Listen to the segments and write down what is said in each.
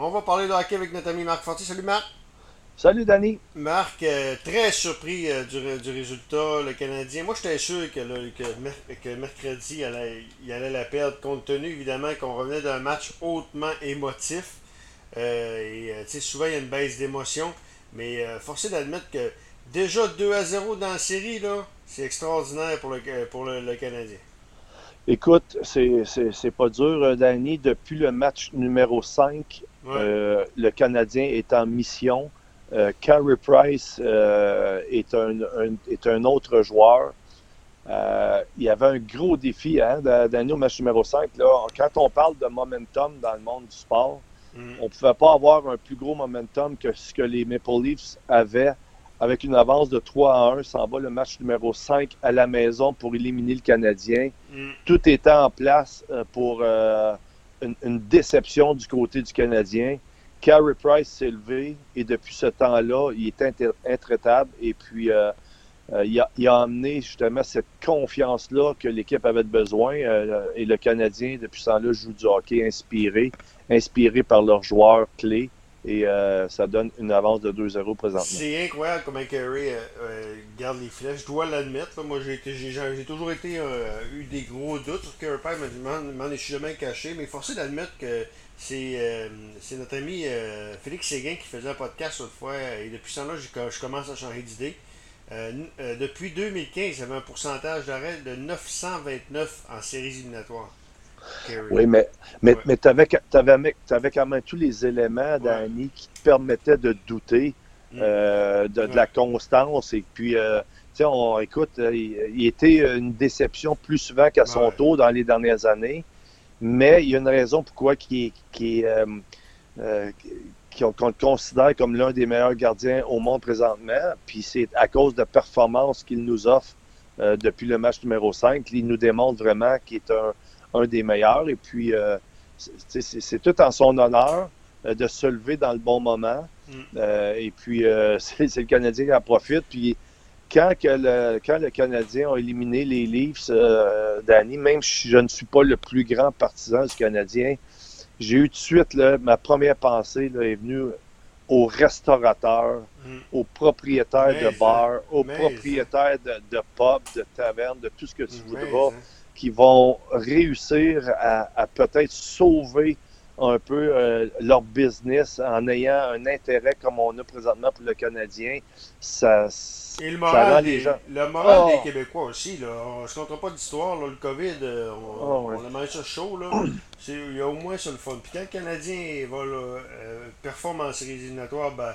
On va parler de hockey avec notre ami Marc Fortier. Salut Marc. Salut Danny. Marc, très surpris du résultat, le Canadien. Moi, j'étais sûr que mercredi, il allait la perdre, compte tenu évidemment qu'on revenait d'un match hautement émotif. Tu sais, souvent, il y a une baisse d'émotion. Mais forcé d'admettre que déjà 2-0 dans la série, là, c'est extraordinaire pour le Canadien. Écoute, c'est pas dur, Danny. Depuis le match numéro 5, Ouais. le Canadien est en mission. Carey Price est un autre joueur. Il y avait un gros défi, hein, Danny, au match numéro 5. Là. Quand on parle de momentum dans le monde du sport, Mm. on ne pouvait pas avoir un plus gros momentum que ce que les Maple Leafs avaient avec une avance de 3-1. S'en va le match numéro 5 à la maison pour éliminer le Canadien. Mm. Tout était en place pour une déception du côté du Canadien. Carey Price s'est levé et depuis ce temps-là, il est intraitable. Et puis, il a amené justement cette confiance-là que l'équipe avait besoin. Et le Canadien, depuis ce temps-là, joue du hockey inspiré par leurs joueurs clés. Et ça donne une avance de 2-0 présentement. C'est incroyable comment Curry garde les flèches. Je dois l'admettre. Là. Moi, j'ai toujours eu des gros doutes sur Curry Price, mais je m'en suis jamais caché. Mais forcé d'admettre que c'est notre ami Félix Séguin qui faisait un podcast l'autre fois. Et depuis ce temps-là, je commence à changer d'idée. Depuis 2015, il y avait un pourcentage d'arrêt de 929 en séries éliminatoires. Curry. Oui, mais, Ouais, mais tu avais quand même tous les éléments, ouais. Danny, qui te permettaient de douter Mm, de la ouais. constance. Et puis, tu sais, écoute, il était une déception plus souvent qu'à son Ouais. tour dans les dernières années. Mais il y a une raison pourquoi euh, qu'on le considère comme l'un des meilleurs gardiens au monde présentement. Puis c'est à cause de performances qu'il nous offre depuis le match numéro 5. Il nous démontre vraiment qu'il est un des meilleurs. Et puis, c'est tout en son honneur de se lever dans le bon moment. Mm. Et puis, c'est le Canadien qui en profite. Puis, quand le Canadien a éliminé les Leafs, Danny, même si je ne suis pas le plus grand partisan du Canadien, j'ai eu tout de suite, là, ma première pensée là, est venue aux restaurateurs, Mm. aux propriétaires de Mais, hein. bars, aux Mais, hein. propriétaires de pubs, de tavernes, de tout ce que tu Mais, voudras, hein. qui vont réussir à peut-être sauver un peu leur business en ayant un intérêt comme on a présentement pour le Canadien. Ça, Et ça rend les gens. le moral des Oh, Québécois aussi, là. On se comptera pas d'histoire, là. Le COVID, oh ouais. on a mangé ça chaud, là. Il y a au moins ça le fun. Puis quand le Canadien va, là, performe en séries éliminatoires, ben,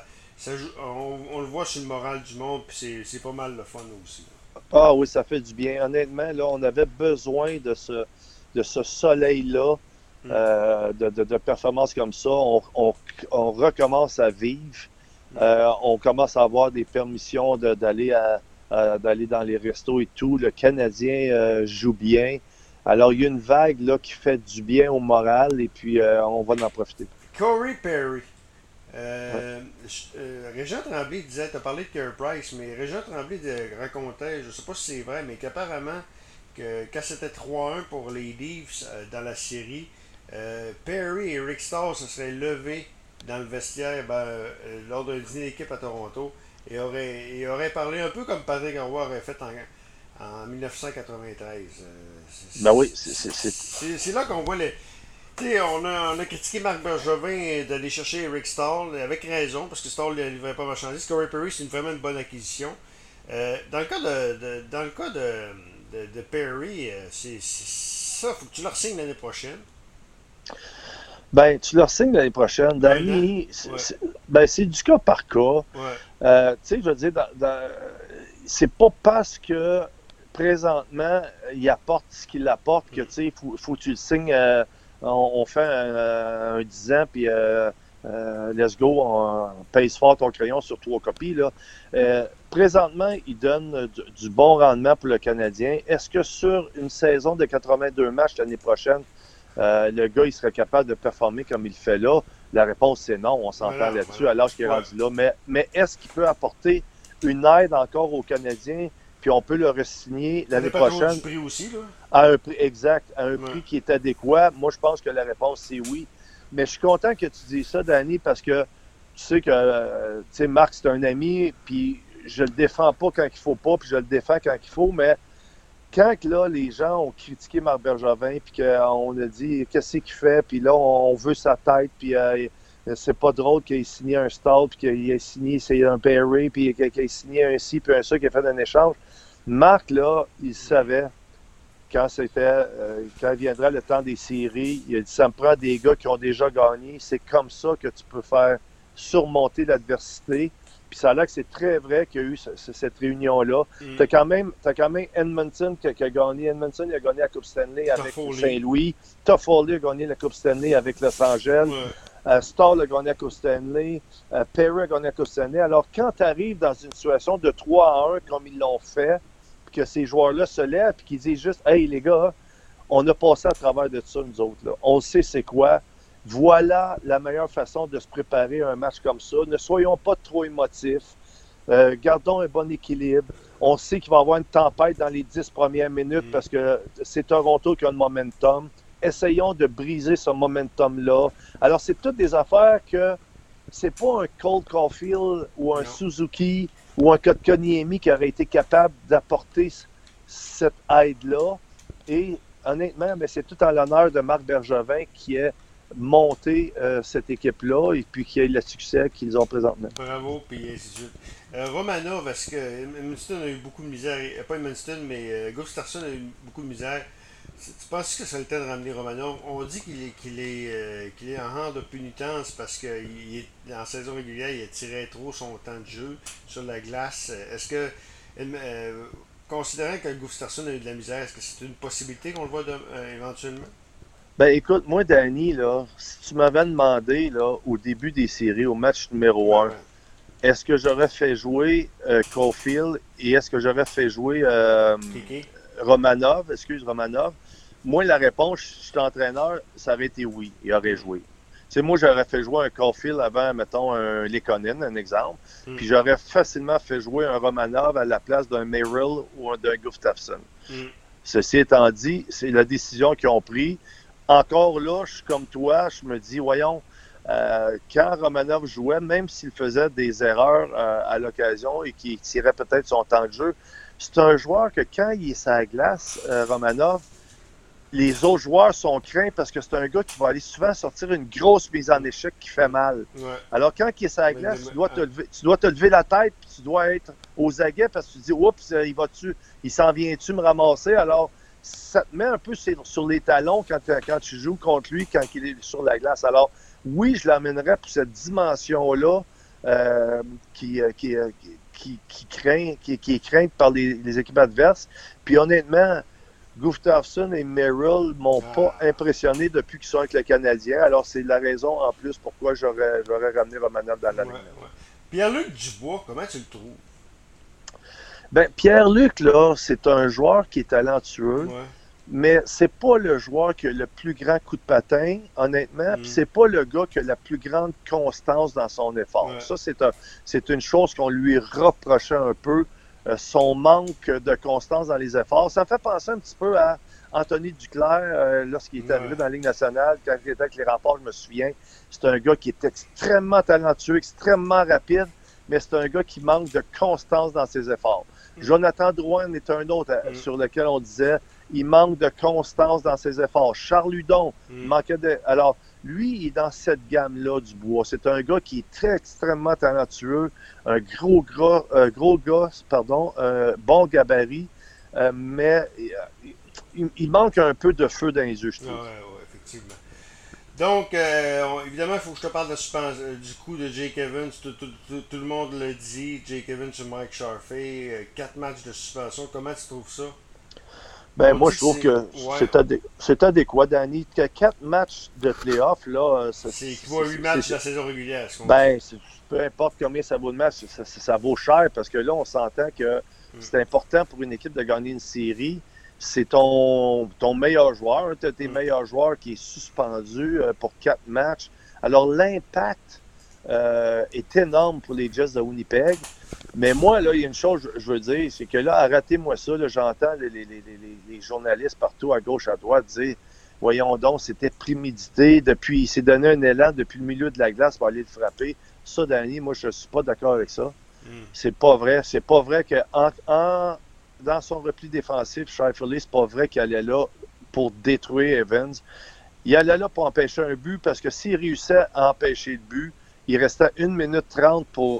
on le voit sur le moral du monde, puis c'est pas mal le fun aussi. Ah oui, ça fait du bien. Honnêtement, là, on avait besoin de ce soleil-là, Hmm. de performances comme ça. On recommence à vivre. Hmm. On commence à avoir des permissions d'aller dans les restos et tout. Le Canadien joue bien. Alors, il y a une vague là, qui fait du bien au moral et puis on va en profiter. Corey Perry. Ouais. Régent Tremblay disait, tu as parlé de Carey Price, mais Régent Tremblay racontait, je sais pas si c'est vrai, mais qu'apparemment, que quand c'était 3-1 pour les Leafs dans la série, Perry et Rick Starr se seraient levés dans le vestiaire lors d'un dîner d'équipe à Toronto et auraient parlé un peu comme Patrick Roy aurait fait en 1993. Ben oui, C'est là qu'on voit les, sais, on a critiqué Marc Bergevin d'aller chercher Eric Stahl, avec raison, parce que Stahl ne livrait pas marchandise. Corey Perry, c'est vraiment une bonne acquisition. Dans le cas de Perry, ça, faut que tu le signes l'année prochaine. ben, tu leur signes l'année prochaine. Un an. Danny, Ouais. ben, c'est du cas par cas. Ouais. Tu sais, je veux dire, c'est pas parce que présentement, il apporte ce qu'il apporte que, tu sais, faut que tu le signes. On fait un 10 ans, puis let's go, on pèse fort ton crayon sur 3 copies. Là. Présentement, il donne du bon rendement pour le Canadien. Est-ce que sur une saison de 82 matchs l'année prochaine, le gars, il serait capable de performer comme il le fait là? La réponse, c'est non. On s'entend Voilà, là-dessus voilà. à l'âge qu'il est Ouais. rendu là. Mais est-ce qu'il peut apporter une aide encore aux Canadiens? Puis on peut le re-signer Ça l'année dépend toujours du prochaine prix aussi, là. à un prix exact, à un Ouais. prix qui est adéquat. Moi, je pense que la réponse, c'est oui. Mais je suis content que tu dises ça, Danny, parce que tu sais que tu sais, Marc, c'est un ami, puis je le défends pas quand il faut pas, puis je le défends quand il faut, mais quand là, les gens ont critiqué Marc Bergevin, puis qu'on a dit qu'est-ce qu'il fait, puis là, on veut sa tête, puis c'est pas drôle qu'il ait signé un stall, puis qu'il ait signé c'est un Perry, puis qu'il ait signé un ci, puis un ça, qu'il ait fait un échange. Marc, là, il savait quand viendra le temps des séries, il a dit ça me prend des gars qui ont déjà gagné. C'est comme ça que tu peux faire surmonter l'adversité. Puis ça a l'air que c'est très vrai qu'il y a eu cette réunion-là. Tu as quand même Edmonton qui a gagné. Edmonton il a gagné la Coupe Stanley avec Saint-Louis. Toffoli a gagné la Coupe Stanley avec Los Angeles. Stahl a gagné la Coupe Stanley. Perry a gagné la Coupe Stanley. Alors, quand tu arrives dans une situation de 3-1 comme ils l'ont fait, que ces joueurs-là se lèvent et qu'ils disent juste « Hey, les gars, on a passé à travers de ça, nous autres. Là. On sait c'est quoi. Voilà la meilleure façon de se préparer à un match comme ça. Ne soyons pas trop émotifs. Gardons un bon équilibre. On sait qu'il va y avoir une tempête dans les 10 premières minutes parce que c'est Toronto qui a le momentum. Essayons de briser ce momentum-là. Alors, c'est toutes des affaires que c'est pas un Cole Caulfield ou un Suzuki ou un Kotkaniemi qui aurait été capable d'apporter cette aide-là. Et honnêtement, c'est tout en l'honneur de Marc Bergevin qui ait monté cette équipe-là et puis qui ait le succès qu'ils ont présentement. Bravo, puis ainsi de suite. Romanov, est-ce que Edmundston a eu beaucoup de misère, pas Edmundston, mais Gustafsson a eu beaucoup de misère. Tu penses que c'est le temps de ramener Romanov? On dit qu'il est en rang de pénitence parce qu'en saison régulière, il tirait trop son temps de jeu sur la glace. Est-ce que, considérant que Gustafsson a eu de la misère, est-ce que c'est une possibilité qu'on le voit éventuellement? Ben écoute, moi, Danny, là, si tu m'avais demandé là, au début des séries, au match numéro 1, est-ce que j'aurais fait jouer Caulfield et est-ce que j'aurais fait jouer Romanov, moi, la réponse, je suis entraîneur, ça aurait été oui, il aurait joué. Tu sais, moi, j'aurais fait jouer un Caulfield avant, mettons, un Lekonen, un exemple, puis j'aurais facilement fait jouer un Romanov à la place d'un Merrill ou d'un Gustafsson. Ceci étant dit, c'est la décision qu'ils ont prise. Encore là, je suis comme toi, je me dis, voyons, quand Romanov jouait, même s'il faisait des erreurs à l'occasion et qu'il tirait peut-être son temps de jeu, c'est un joueur que quand il est sur la glace, Romanov, les autres joueurs sont craints parce que c'est un gars qui va aller souvent sortir une grosse mise en échec qui fait mal. Alors quand il est sur la glace, tu dois te lever la tête puis tu dois être aux aguets parce que tu te dis, oups, il s'en vient-tu me ramasser? Alors, ça te met un peu sur les talons quand tu joues contre lui, quand il est sur la glace. Alors, oui, je l'amènerais pour cette dimension-là qui est crainte par les équipes adverses. Puis honnêtement, Gustafsson et Merrill m'ont pas impressionné depuis qu'ils sont avec le Canadien. Alors, c'est la raison en plus pourquoi j'aurais ramené Romanov dans la ligne. Pierre-Luc Dubois, comment tu le trouves? Ben, Pierre-Luc, là, c'est un joueur qui est talentueux, mais c'est pas le joueur qui a le plus grand coup de patin, honnêtement, puis c'est pas le gars qui a la plus grande constance dans son effort. Ça, c'est une chose qu'on lui reprochait un peu, son manque de constance dans les efforts. Ça me fait penser un petit peu à Anthony Duclair lorsqu'il est arrivé dans la Ligue nationale, quand il était avec les Remparts, je me souviens. C'est un gars qui est extrêmement talentueux, extrêmement rapide, mais c'est un gars qui manque de constance dans ses efforts. Jonathan Drouin est un autre sur lequel on disait il manque de constance dans ses efforts. Charles Hudon manquait de... Alors, lui, il est dans cette gamme-là du bois. C'est un gars qui est très extrêmement talentueux, un gros gars, bon gabarit, mais il manque un peu de feu dans les yeux, je trouve. Oui, effectivement. Donc, évidemment, il faut que je te parle du coup de Jake Evans. Tout le monde le dit. Jake Evans sur Mike Sharfey. 4 matchs de suspension. Comment tu trouves ça? Ben, moi, je trouve que c'est adéquat, Danny. 4 matchs de playoff, là. C'est équivaut à 8 matchs de la saison régulière. Peu importe combien ça vaut de match, ça vaut cher parce que là, on s'entend que c'est important pour une équipe de gagner une série. C'est ton meilleur joueur, tu as tes meilleurs joueurs qui est suspendu pour 4 matchs. Alors, l'impact est énorme pour les Jets de Winnipeg. Mais moi, là, il y a une chose je veux dire, c'est que là, arrêtez-moi ça, là, j'entends les journalistes partout à gauche, à droite dire voyons donc, c'était prémédité. Depuis, il s'est donné un élan depuis le milieu de la glace pour aller le frapper. Ça, Danny, moi, je ne suis pas d'accord avec ça. C'est pas vrai. C'est pas vrai que dans son repli défensif, Scheifele, c'est pas vrai qu'il allait là pour détruire Evans. Il allait là pour empêcher un but parce que s'il réussissait à empêcher le but, il restait 1 minute 30 pour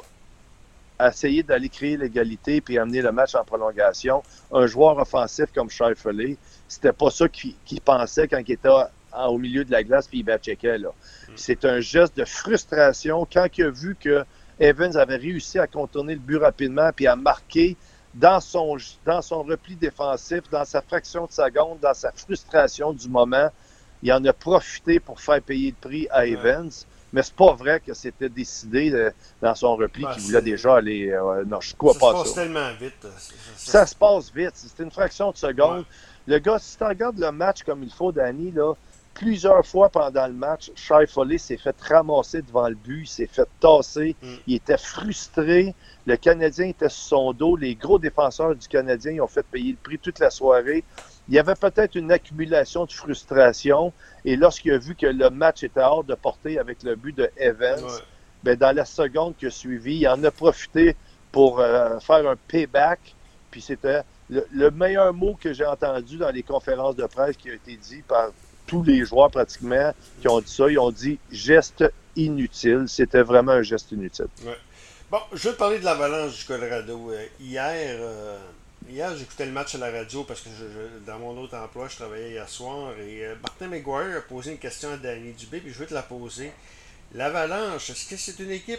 essayer d'aller créer l'égalité puis amener le match en prolongation. Un joueur offensif comme Scheifele, c'était pas ça qu'il pensait quand il était au milieu de la glace puis il back-checkait, là. C'est un geste de frustration quand il a vu que Evans avait réussi à contourner le but rapidement puis à marquer dans son repli défensif, dans sa fraction de seconde, dans sa frustration du moment. Il en a profité pour faire payer le prix à Evans. Mais c'est pas vrai que c'était décidé dans son repli qu'il voulait déjà aller. Non, je crois pas ça. Ça se passe tellement vite. Ça se passe vite. C'est une fraction de seconde. Ouais. Le gars, si tu regardes le match comme il faut, Danny, là, plusieurs fois pendant le match, Scheifele s'est fait ramasser devant le but, il s'est fait tasser. Il était frustré. Le Canadien était sur son dos. Les gros défenseurs du Canadien ils ont fait payer le prix toute la soirée. Il y avait peut-être une accumulation de frustration. Et lorsqu'il a vu que le match était hors de portée avec le but de Evans, ben dans la seconde qui a suivi, il en a profité pour faire un payback. Puis c'était le meilleur mot que j'ai entendu dans les conférences de presse qui a été dit par tous les joueurs pratiquement qui ont dit ça. Ils ont dit « geste inutile ». C'était vraiment un geste inutile. Ouais. Bon, je vais te parler de l'Avalanche du Colorado. Hier, j'écoutais le match à la radio parce que dans mon autre emploi, je travaillais hier soir et Martin McGuire a posé une question à Danny Dubé, puis je vais te la poser. L'Avalanche, est-ce que c'est une équipe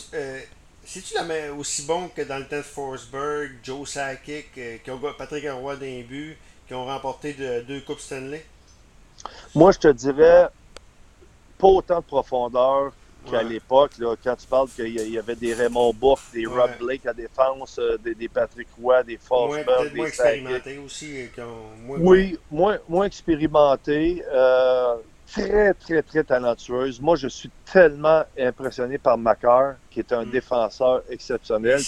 c'est-tu aussi bon que dans le temps de Forsberg, Joe Sakic, Patrick Roy d'un but, qui ont remporté 2 Coupes Stanley? Moi, je te dirais pas autant de profondeur qu'à l'époque, là, quand tu parles qu'il y avait des Raymond Bourque, des Rob Blake à défense, des Patrick Roy, des Forsberg, des moins expérimentés aussi. Moins expérimentés. Très, très, très talentueuse. Moi, je suis tellement impressionné par Makar, qui est un défenseur exceptionnel.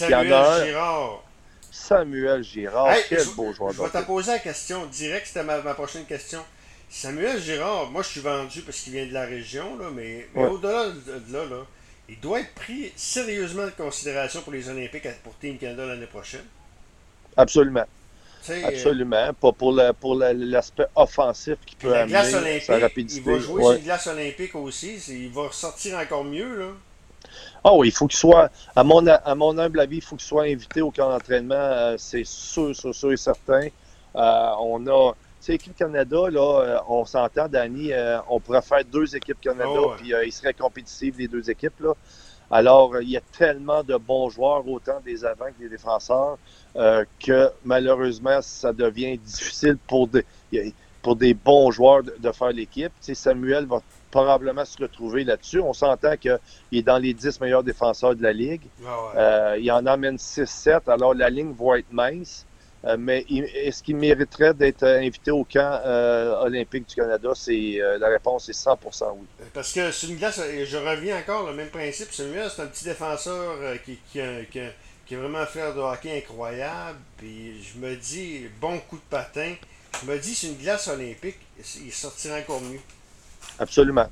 Samuel Girard, hey, quel beau joueur. Je vais te poser la question direct, c'était ma prochaine question. Samuel Girard, moi je suis vendu parce qu'il vient de la région, là, mais au-delà de là, il doit être pris sérieusement en considération pour les Olympiques pour Team Canada l'année prochaine. Absolument. Absolument. Pas pour l'aspect offensif qu'il peut amener, sa rapidité. Il va jouer sur une glace olympique aussi. Il va ressortir encore mieux, là. Ah oui, il faut qu'il soit, à mon humble avis, il faut qu'il soit invité au camp d'entraînement. C'est sûr et certain. On a, tu sais, l'équipe Canada, là, on s'entend, Danny, on pourrait faire 2 équipes Canada, puis ils seraient compétitifs, les 2 équipes, là. Alors, il y a tellement de bons joueurs, autant des avants que des défenseurs, que malheureusement, ça devient difficile pour des bons joueurs de faire l'équipe. Tu sais, Samuel va probablement se retrouver là-dessus. On s'entend qu'il est dans les 10 meilleurs défenseurs de la Ligue. Il en emmène 6-7, alors la ligne va être mince. Mais est-ce qu'il mériterait d'être invité au camp olympique du Canada? La réponse est 100% oui. Parce que c'est une glace, je reviens encore le même principe. Samuel, c'est un petit défenseur qui a vraiment un flair de hockey incroyable. Puis je me dis, bon coup de patin. Je me dis, c'est une glace olympique, il sortira encore mieux. Absolument.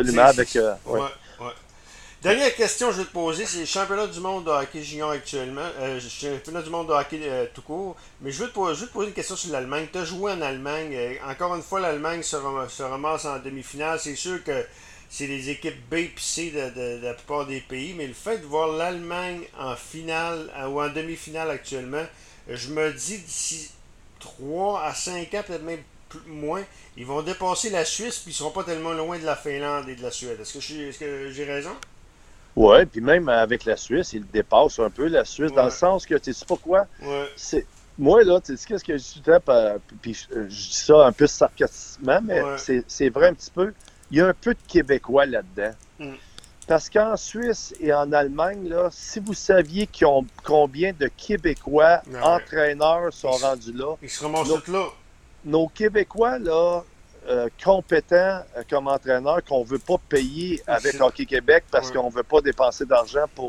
Dernière question que je vais te poser, c'est le championnat du monde de hockey junior actuellement. Championnat du monde de hockey tout court. Mais je veux te poser une question sur l'Allemagne. Tu as joué en Allemagne. Encore une fois, l'Allemagne se ramasse en demi-finale. C'est sûr que c'est les équipes B et C de la plupart des pays. Mais le fait de voir l'Allemagne en finale ou en demi-finale actuellement, je me dis d'ici 3 à 5 ans, peut-être même moins, ils vont dépasser la Suisse puis ils seront pas tellement loin de la Finlande et de la Suède. Est-ce que j'ai raison? Oui, puis même avec la Suisse, ils dépassent un peu la Suisse, dans le sens que, tu sais pas quoi? Moi, là, tu sais qu'est-ce que je suis puis je dis ça un peu sarcastiquement, mais c'est vrai un petit peu. Il y a un peu de Québécois là-dedans. Parce qu'en Suisse et en Allemagne, là, si vous saviez combien de Québécois entraîneurs sont rendus là. Ils se ramassent tous là. Nos Québécois, là, compétents comme entraîneurs, qu'on ne veut pas payer avec Hockey Québec parce qu'on ne veut pas dépenser d'argent pour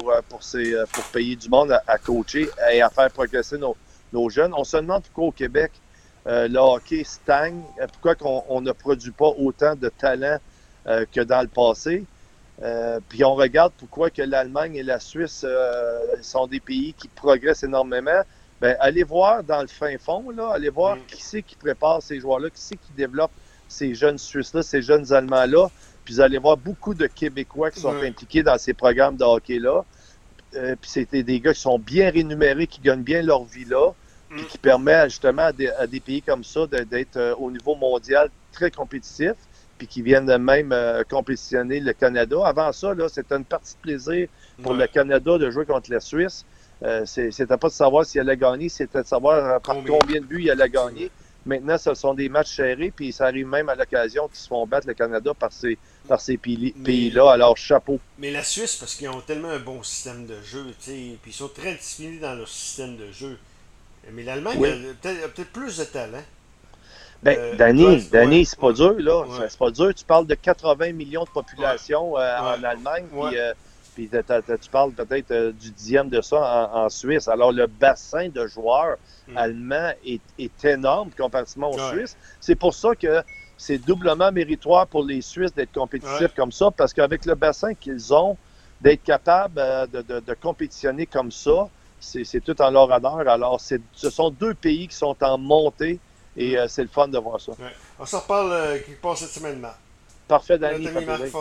payer du monde à coacher et à faire progresser nos jeunes. On se demande pourquoi au Québec, le hockey stagne, pourquoi on ne produit pas autant de talent que dans le passé. Puis on regarde pourquoi que l'Allemagne et la Suisse sont des pays qui progressent énormément. Ben, allez voir dans le fin fond, là, allez voir qui c'est qui prépare ces joueurs-là, qui c'est qui développe ces jeunes Suisses-là, ces jeunes Allemands-là. Puis vous allez voir beaucoup de Québécois qui sont impliqués dans ces programmes de hockey-là. Puis c'était des gars qui sont bien rémunérés, qui gagnent bien leur vie là, puis qui permettent justement à des pays comme ça d'être au niveau mondial très compétitifs, puis qui viennent même compétitionner le Canada. Avant ça, là, c'était une partie de plaisir pour le Canada de jouer contre la Suisse. C'était pas de savoir s'il allait gagner, c'était de savoir par combien de buts il allait gagner. Maintenant, ce sont des matchs serrés, puis ça arrive même à l'occasion qu'ils se font battre le Canada par ces pays-là. Alors, chapeau. Mais la Suisse, parce qu'ils ont tellement un bon système de jeu, puis ils sont très disciplinés dans leur système de jeu. Mais l'Allemagne a peut-être plus de talent. Ben, Danny, c'est pas dur, là. Ouais. C'est pas dur. Tu parles de 80 millions de population en Allemagne, puis tu parles peut-être du dixième de ça en Suisse. Alors, le bassin de joueurs allemands est énorme comparativement aux Suisses. C'est pour ça que c'est doublement méritoire pour les Suisses d'être compétitifs comme ça, parce qu'avec le bassin qu'ils ont, d'être capables de compétitionner comme ça, c'est tout en leur honneur. Alors, ce sont deux pays qui sont en montée et c'est le fun de voir ça. On s'en reparle quelque part cette semaine, Marc. Parfait, Danny.